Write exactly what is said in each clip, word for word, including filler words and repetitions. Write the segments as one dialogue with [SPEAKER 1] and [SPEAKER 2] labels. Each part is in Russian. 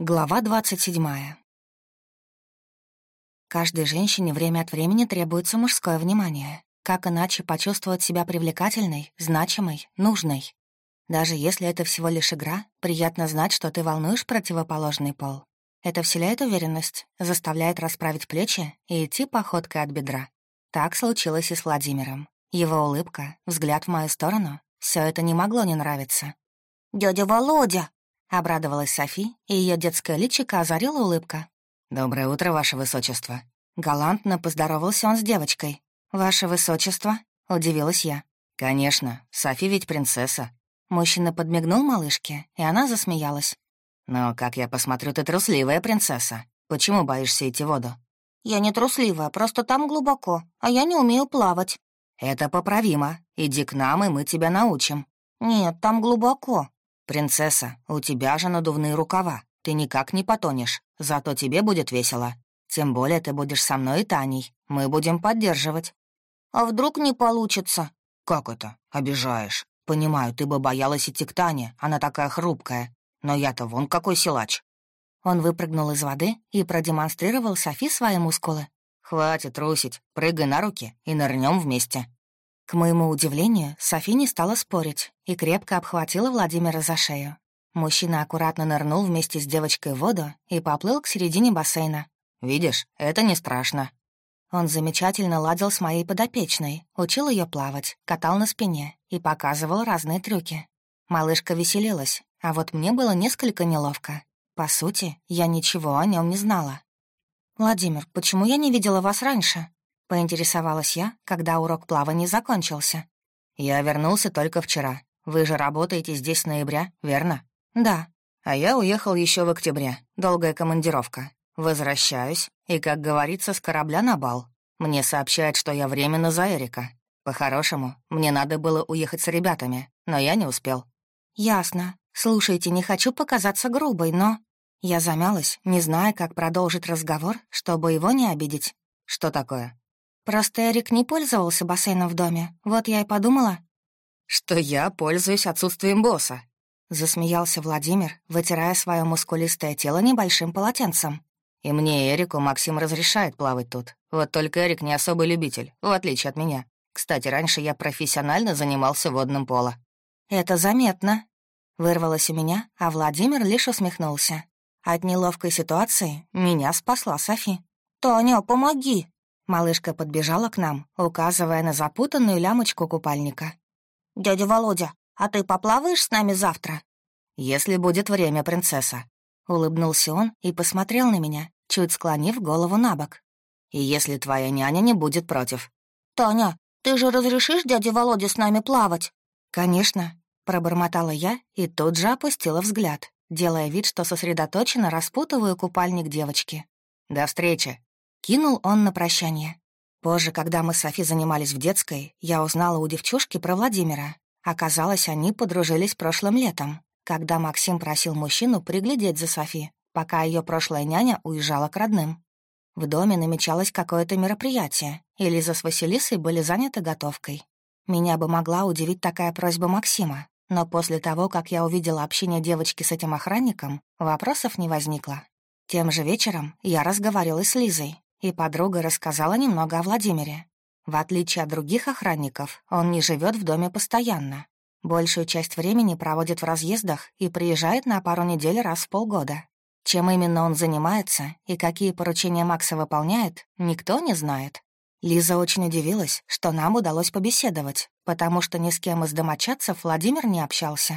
[SPEAKER 1] Глава двадцать седьмая. Каждой женщине время от времени требуется мужское внимание. Как иначе почувствовать себя привлекательной, значимой, нужной? Даже если это всего лишь игра, приятно знать, что ты волнуешь противоположный пол. Это вселяет уверенность, заставляет расправить плечи и идти походкой от бедра. Так случилось и с Владимиром. Его улыбка, взгляд в мою сторону — все это не могло не нравиться.
[SPEAKER 2] «Дядя Володя!»
[SPEAKER 1] — обрадовалась Софи, и ее детское личико озарила улыбка. «Доброе утро, ваше высочество». Галантно поздоровался он с девочкой. «Ваше высочество?» — удивилась я. «Конечно, Софи ведь принцесса». Мужчина подмигнул малышке, и она засмеялась. «Но, как я посмотрю, ты трусливая принцесса. Почему боишься идти в воду?»
[SPEAKER 2] «Я не трусливая, просто там глубоко, а я не умею плавать».
[SPEAKER 1] «Это поправимо. Иди к нам, и мы тебя научим».
[SPEAKER 2] «Нет, там глубоко».
[SPEAKER 1] «Принцесса, у тебя же надувные рукава. Ты никак не потонешь, зато тебе будет весело. Тем более ты будешь со мной и Таней. Мы будем поддерживать».
[SPEAKER 2] «А вдруг не получится?»
[SPEAKER 1] «Как это? Обижаешь. Понимаю, ты бы боялась идти к Тане, она такая хрупкая. Но я-то вон какой силач». Он выпрыгнул из воды и продемонстрировал Софи свои мускулы. «Хватит трусить, прыгай на руки и нырнем вместе». К моему удивлению, Софи не стала спорить и крепко обхватила Владимира за шею. Мужчина аккуратно нырнул вместе с девочкой в воду и поплыл к середине бассейна. «Видишь, это не страшно». Он замечательно ладил с моей подопечной, учил ее плавать, катал на спине и показывал разные трюки. Малышка веселилась, а вот мне было несколько неловко. По сути, я ничего о нем не знала. «Владимир, почему я не видела вас раньше?» — поинтересовалась я, когда урок плавания закончился. «Я вернулся только вчера. Вы же работаете здесь с ноября, верно?» «Да». «А я уехал еще в октябре. Долгая командировка. Возвращаюсь, и, как говорится, с корабля на бал. Мне сообщают, что я временно за Эрика. По-хорошему, мне надо было уехать с ребятами, но я не успел». «Ясно. Слушайте, не хочу показаться грубой, но...» Я замялась, не зная, как продолжить разговор, чтобы его не обидеть. «Что такое?» «Просто Эрик не пользовался бассейном в доме, вот я и подумала...» «Что я пользуюсь отсутствием босса», — засмеялся Владимир, вытирая свое мускулистое тело небольшим полотенцем. «И мне и Эрику Максим разрешает плавать тут. Вот только Эрик не особый любитель, в отличие от меня. Кстати, раньше я профессионально занимался водным поло». «Это заметно», — вырвалось у меня, а Владимир лишь усмехнулся. От неловкой ситуации меня спасла Софи.
[SPEAKER 2] «Таня, помоги!»
[SPEAKER 1] Малышка подбежала к нам, указывая на запутанную лямочку купальника.
[SPEAKER 2] «Дядя Володя, а ты поплаваешь с нами завтра?»
[SPEAKER 1] «Если будет время, принцесса». Улыбнулся он и посмотрел на меня, чуть склонив голову на бок. «И если твоя няня не будет против».
[SPEAKER 2] «Таня, ты же разрешишь дяде Володе с нами плавать?»
[SPEAKER 1] «Конечно», — пробормотала я и тут же опустила взгляд, делая вид, что сосредоточенно распутываю купальник девочки. «До встречи», — кинул он на прощание. Позже, когда мы с Софи занимались в детской, я узнала у девчушки про Владимира. Оказалось, они подружились прошлым летом, когда Максим просил мужчину приглядеть за Софи, пока ее прошлая няня уезжала к родным. В доме намечалось какое-то мероприятие, и Лиза с Василисой были заняты готовкой. Меня бы могла удивить такая просьба Максима, но после того, как я увидела общение девочки с этим охранником, вопросов не возникло. Тем же вечером я разговаривала с Лизой, и подруга рассказала немного о Владимире. В отличие от других охранников, он не живет в доме постоянно. Большую часть времени проводит в разъездах и приезжает на пару недель раз в полгода. Чем именно он занимается и какие поручения Макса выполняет, никто не знает. Лиза очень удивилась, что нам удалось побеседовать, потому что ни с кем из домочадцев Владимир не общался.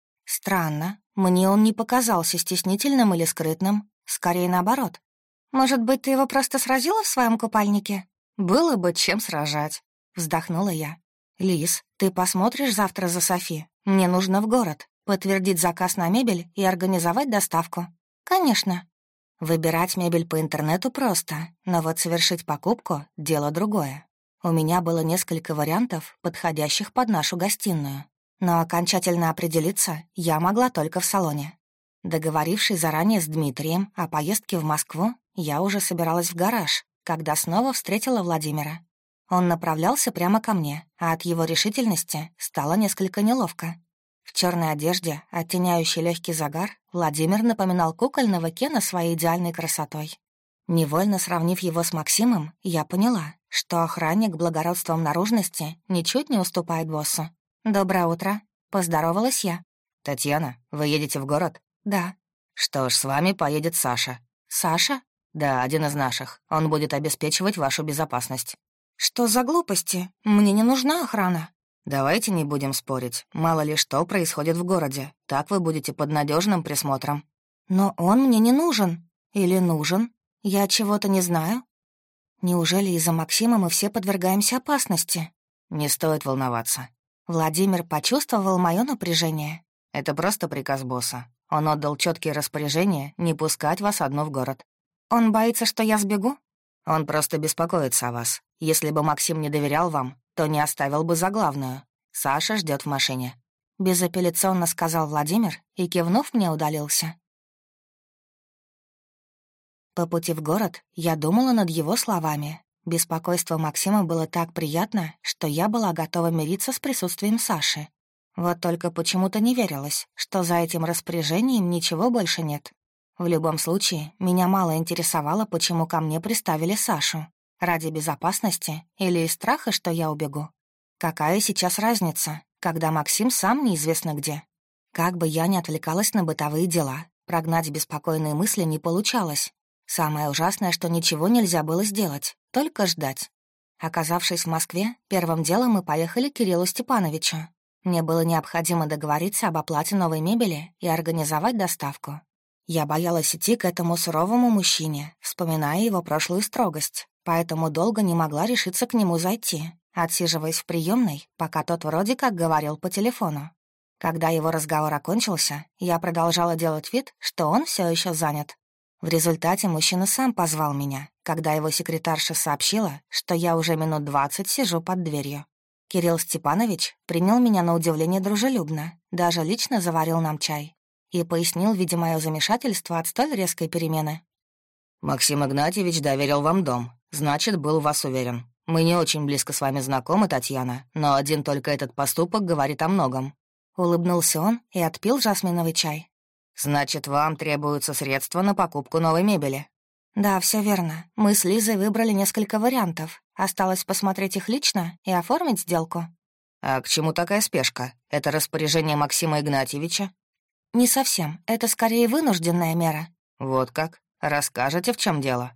[SPEAKER 1] Странно, мне он не показался стеснительным или скрытным, скорее наоборот. «Может быть, ты его просто сразила в своем купальнике?» «Было бы чем сражать», — вздохнула я. «Лиз, ты посмотришь завтра за Софи? Мне нужно в город, подтвердить заказ на мебель и организовать доставку». «Конечно». Выбирать мебель по интернету просто, но вот совершить покупку — дело другое. У меня было несколько вариантов, подходящих под нашу гостиную. Но окончательно определиться я могла только в салоне. Договорившись заранее с Дмитрием о поездке в Москву, я уже собиралась в гараж, когда снова встретила Владимира. Он направлялся прямо ко мне, а от его решительности стало несколько неловко. В черной одежде, оттеняющей легкий загар, Владимир напоминал кукольного Кена своей идеальной красотой. Невольно сравнив его с Максимом, я поняла, что охранник благородством наружности ничуть не уступает боссу. «Доброе утро», — поздоровалась я.
[SPEAKER 3] «Татьяна, вы едете в город?»
[SPEAKER 1] «Да».
[SPEAKER 3] «Что ж, с вами поедет Саша».
[SPEAKER 1] «Саша?»
[SPEAKER 3] «Да, один из наших. Он будет обеспечивать вашу безопасность».
[SPEAKER 1] «Что за глупости? Мне не нужна охрана».
[SPEAKER 3] «Давайте не будем спорить. Мало ли что происходит в городе. Так вы будете под надежным присмотром».
[SPEAKER 1] «Но он мне не нужен. Или нужен? Я чего-то не знаю. Неужели из-за Максима мы все подвергаемся опасности?»
[SPEAKER 3] «Не стоит волноваться».
[SPEAKER 1] Владимир почувствовал мое напряжение.
[SPEAKER 3] «Это просто приказ босса. Он отдал четкие распоряжения не пускать вас одну в город».
[SPEAKER 1] «Он боится, что я сбегу?»
[SPEAKER 3] «Он просто беспокоится о вас. Если бы Максим не доверял вам, то не оставил бы за главную. Саша ждет в машине».
[SPEAKER 1] Безапелляционно сказал Владимир и, кивнув, мне удалился. По пути в город я думала над его словами. Беспокойство Максима было так приятно, что я была готова мириться с присутствием Саши. Вот только почему-то не верилось, что за этим распоряжением ничего больше нет. В любом случае, меня мало интересовало, почему ко мне приставили Сашу. Ради безопасности или из страха, что я убегу? Какая сейчас разница, когда Максим сам неизвестно где? Как бы я ни отвлекалась на бытовые дела, прогнать беспокойные мысли не получалось. Самое ужасное, что ничего нельзя было сделать, только ждать. Оказавшись в Москве, первым делом мы поехали к Кириллу Степановичу. Мне было необходимо договориться об оплате новой мебели и организовать доставку. Я боялась идти к этому суровому мужчине, вспоминая его прошлую строгость, поэтому долго не могла решиться к нему зайти, отсиживаясь в приемной, пока тот вроде как говорил по телефону. Когда его разговор окончился, я продолжала делать вид, что он все еще занят. В результате мужчина сам позвал меня, когда его секретарша сообщила, что я уже минут двадцать сижу под дверью. Кирилл Степанович принял меня на удивление дружелюбно, даже лично заварил нам чай и пояснил, видя мое замешательство от столь резкой перемены.
[SPEAKER 3] «Максим Игнатьевич доверил вам дом, значит, был в вас уверен. Мы не очень близко с вами знакомы, Татьяна, но один только этот поступок говорит о многом».
[SPEAKER 1] Улыбнулся он и отпил жасминовый чай.
[SPEAKER 3] «Значит, вам требуются средства на покупку новой мебели?»
[SPEAKER 1] «Да, все верно. Мы с Лизой выбрали несколько вариантов. Осталось посмотреть их лично и оформить сделку».
[SPEAKER 3] «А к чему такая спешка? Это распоряжение Максима Игнатьевича?»
[SPEAKER 1] «Не совсем. Это скорее вынужденная мера».
[SPEAKER 3] «Вот как? Расскажете, в чем дело?»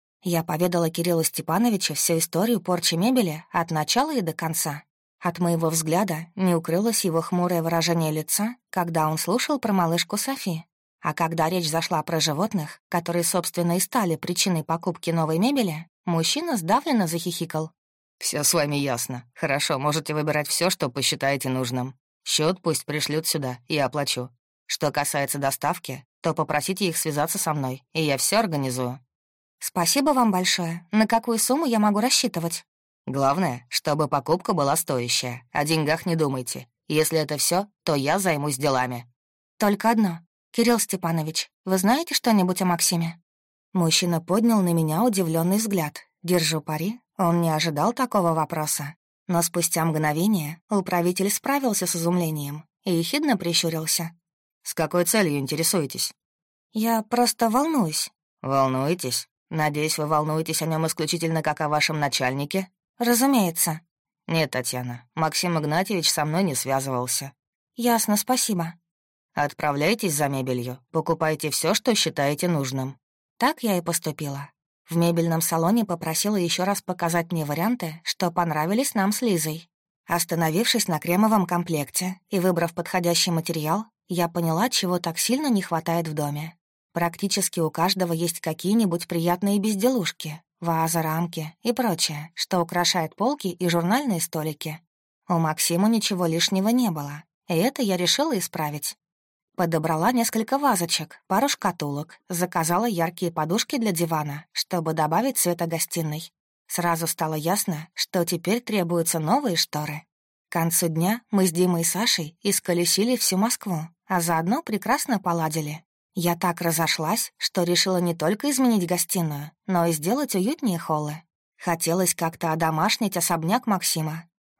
[SPEAKER 1] Я поведала Кириллу Степановичу всю историю порчи мебели от начала и до конца. От моего взгляда не укрылось его хмурое выражение лица, когда он слушал про малышку Софи. А когда речь зашла про животных, которые, собственно, и стали причиной покупки новой мебели, мужчина сдавленно захихикал.
[SPEAKER 3] «Все с вами ясно. Хорошо, можете выбирать все, что посчитаете нужным. Счет пусть пришлют сюда, я оплачу. Что касается доставки, то попросите их связаться со мной, и я все организую».
[SPEAKER 1] «Спасибо вам большое. На какую сумму я могу рассчитывать?»
[SPEAKER 3] «Главное, чтобы покупка была стоящая. О деньгах не думайте. Если это все, то я займусь делами».
[SPEAKER 1] «Только одно. Кирилл Степанович, вы знаете что-нибудь о Максиме?» Мужчина поднял на меня удивленный взгляд. Держу пари, он не ожидал такого вопроса. Но спустя мгновение управитель справился с изумлением и ехидно прищурился.
[SPEAKER 3] «С какой целью интересуетесь?»
[SPEAKER 1] «Я просто волнуюсь».
[SPEAKER 3] «Волнуетесь? Надеюсь, вы волнуетесь о нем исключительно как о вашем начальнике?»
[SPEAKER 1] «Разумеется».
[SPEAKER 3] «Нет, Татьяна, Максим Игнатьевич со мной не связывался».
[SPEAKER 1] «Ясно, спасибо».
[SPEAKER 3] «Отправляйтесь за мебелью, покупайте все, что считаете нужным».
[SPEAKER 1] Так я и поступила. В мебельном салоне попросила еще раз показать мне варианты, что понравились нам с Лизой. Остановившись на кремовом комплекте и выбрав подходящий материал, я поняла, чего так сильно не хватает в доме. Практически у каждого есть какие-нибудь приятные безделушки, вазы, рамки и прочее, что украшает полки и журнальные столики. У Максима ничего лишнего не было, и это я решила исправить. Подобрала несколько вазочек, пару шкатулок, заказала яркие подушки для дивана, чтобы добавить цвета гостиной. Сразу стало ясно, что теперь требуются новые шторы. К концу дня мы с Димой и Сашей исколесили всю Москву, а заодно прекрасно поладили. Я так разошлась, что решила не только изменить гостиную, но и сделать уютнее холлы. Хотелось как-то одомашнить особняк Максима.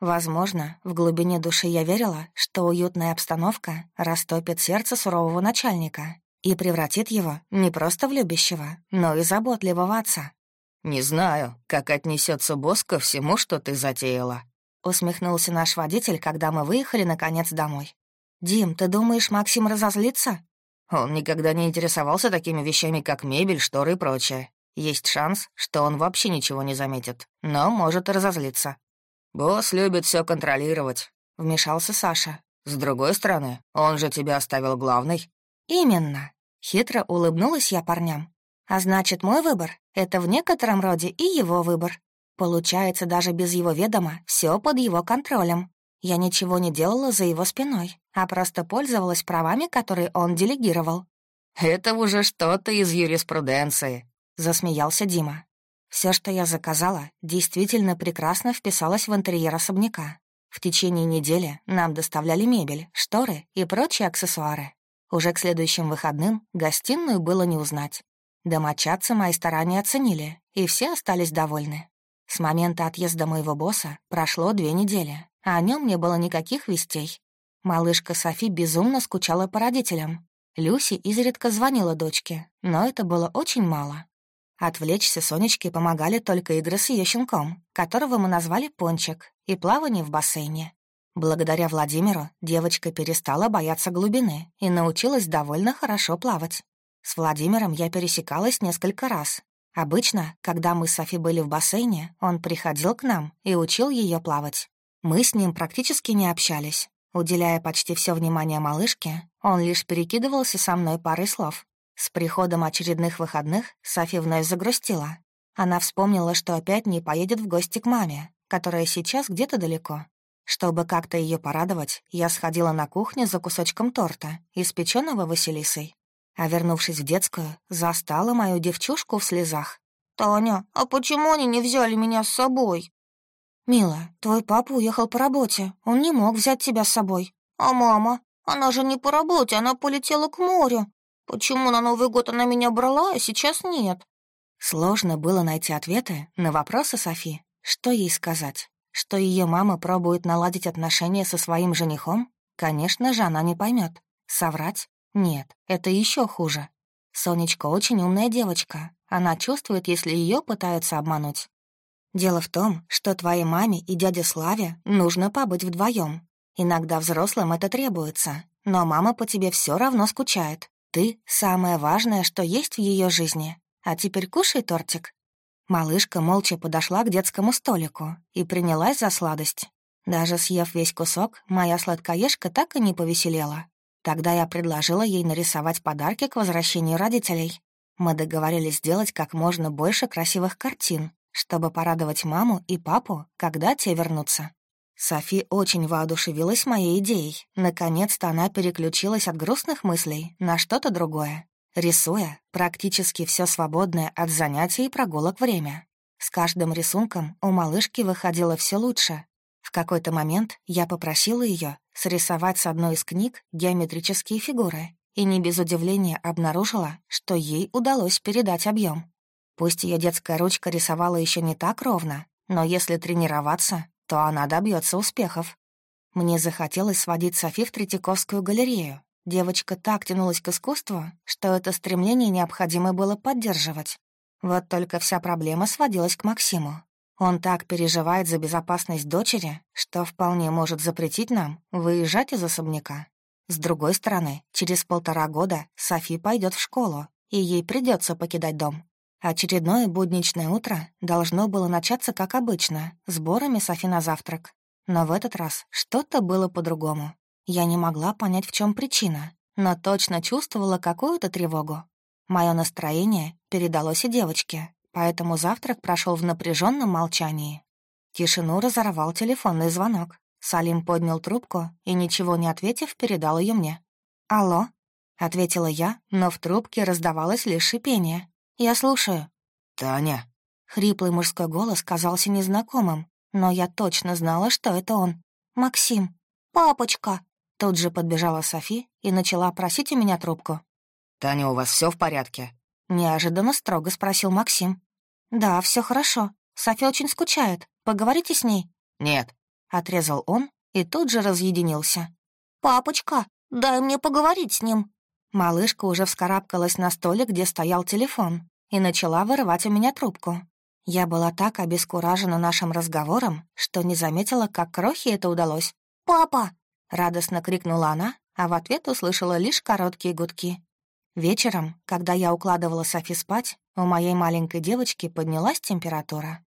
[SPEAKER 1] Возможно, в глубине души я верила, что уютная обстановка растопит сердце сурового начальника и превратит его не просто в любящего, но и заботливого отца.
[SPEAKER 3] «Не знаю, как отнесется босс ко всему, что ты затеяла»,
[SPEAKER 1] — усмехнулся наш водитель, когда мы выехали, наконец, домой. «Дим, ты думаешь, Максим разозлится?»
[SPEAKER 3] «Он никогда не интересовался такими вещами, как мебель, шторы и прочее. Есть шанс, что он вообще ничего не заметит, но может и разозлиться». «Босс любит все контролировать», — вмешался Саша. «С другой стороны, он же тебя оставил главной».
[SPEAKER 1] «Именно». Хитро улыбнулась я парням. «А значит, мой выбор — это в некотором роде и его выбор. Получается, даже без его ведома все под его контролем. Я ничего не делала за его спиной, а просто пользовалась правами, которые он делегировал».
[SPEAKER 3] «Это уже что-то из юриспруденции», —
[SPEAKER 1] засмеялся Дима. Все, что я заказала, действительно прекрасно вписалось в интерьер особняка. В течение недели нам доставляли мебель, шторы и прочие аксессуары. Уже к следующим выходным гостиную было не узнать. Домочадцы мои старания оценили, и все остались довольны. С момента отъезда моего босса прошло две недели, а о нем не было никаких вестей. Малышка Софи безумно скучала по родителям. Люси изредка звонила дочке, но это было очень мало. Отвлечься Сонечке помогали только игры с ее щенком, которого мы назвали Пончик, и плавание в бассейне. Благодаря Владимиру девочка перестала бояться глубины и научилась довольно хорошо плавать. С Владимиром я пересекалась несколько раз. Обычно, когда мы с Софи были в бассейне, он приходил к нам и учил ее плавать. Мы с ним практически не общались. Уделяя почти все внимание малышке, он лишь перекидывался со мной парой слов. С приходом очередных выходных Софи вновь загрустила. Она вспомнила, что опять не поедет в гости к маме, которая сейчас где-то далеко. Чтобы как-то ее порадовать, я сходила на кухню за кусочком торта, испеченного Василисой. А вернувшись в детскую, застала мою девчушку в слезах.
[SPEAKER 2] «Таня, а почему они не взяли меня с собой?»
[SPEAKER 1] «Мила, твой папа уехал по работе, он не мог взять тебя с собой».
[SPEAKER 2] «А мама? Она же не по работе, она полетела к морю. Почему на Новый год она меня брала, а сейчас нет?»
[SPEAKER 1] Сложно было найти ответы на вопросы Софи. Что ей сказать? Что ее мама пробует наладить отношения со своим женихом? Конечно же, она не поймет. Соврать? Нет, это еще хуже. Сонечка очень умная девочка. Она чувствует, если ее пытаются обмануть. Дело в том, что твоей маме и дяде Славе нужно побыть вдвоем. Иногда взрослым это требуется, но мама по тебе все равно скучает. Ты — самое важное, что есть в ее жизни. А теперь кушай тортик». Малышка молча подошла к детскому столику и принялась за сладость. Даже съев весь кусок, моя сладкоежка так и не повеселела. Тогда я предложила ей нарисовать подарки к возвращению родителей. Мы договорились сделать как можно больше красивых картин, чтобы порадовать маму и папу, когда те вернутся. Софи очень воодушевилась моей идеей. Наконец-то она переключилась от грустных мыслей на что-то другое, рисуя практически все свободное от занятий и прогулок время. С каждым рисунком у малышки выходило все лучше. В какой-то момент я попросила ее срисовать с одной из книг геометрические фигуры и не без удивления обнаружила, что ей удалось передать объем. Пусть ее детская ручка рисовала еще не так ровно, но если тренироваться, то она добьется успехов. Мне захотелось сводить Софи в Третьяковскую галерею. Девочка так тянулась к искусству, что это стремление необходимо было поддерживать. Вот только вся проблема сводилась к Максиму. Он так переживает за безопасность дочери, что вполне может запретить нам выезжать из особняка. С другой стороны, через полтора года Софи пойдет в школу, и ей придется покидать дом. Очередное будничное утро должно было начаться как обычно, сборами Софи на завтрак. Но в этот раз что-то было по-другому. Я не могла понять, в чем причина, но точно чувствовала какую-то тревогу. Мое настроение передалось и девочке, поэтому завтрак прошел в напряженном молчании. Тишину разорвал телефонный звонок. Салим поднял трубку и, ничего не ответив, передал ее мне. «Алло?» — ответила я, но в трубке раздавалось лишь шипение. «Я слушаю».
[SPEAKER 3] «Таня».
[SPEAKER 1] Хриплый мужской голос казался незнакомым, но я точно знала, что это он. «Максим».
[SPEAKER 2] «Папочка».
[SPEAKER 1] Тут же подбежала Софи и начала просить у меня трубку.
[SPEAKER 3] «Таня, у вас все в порядке?»
[SPEAKER 1] Неожиданно строго спросил Максим. «Да, все хорошо. Софи очень скучает. Поговорите с ней?»
[SPEAKER 3] «Нет».
[SPEAKER 1] отрезал он и тут же разъединился.
[SPEAKER 2] «Папочка, дай мне поговорить с ним».
[SPEAKER 1] Малышка уже вскарабкалась на столик, где стоял телефон, и начала вырывать у меня трубку. Я была так обескуражена нашим разговором, что не заметила, как крохе это удалось.
[SPEAKER 2] «Папа!»
[SPEAKER 1] — радостно крикнула она, а в ответ услышала лишь короткие гудки. Вечером, когда я укладывала Софи спать, у моей маленькой девочки поднялась температура.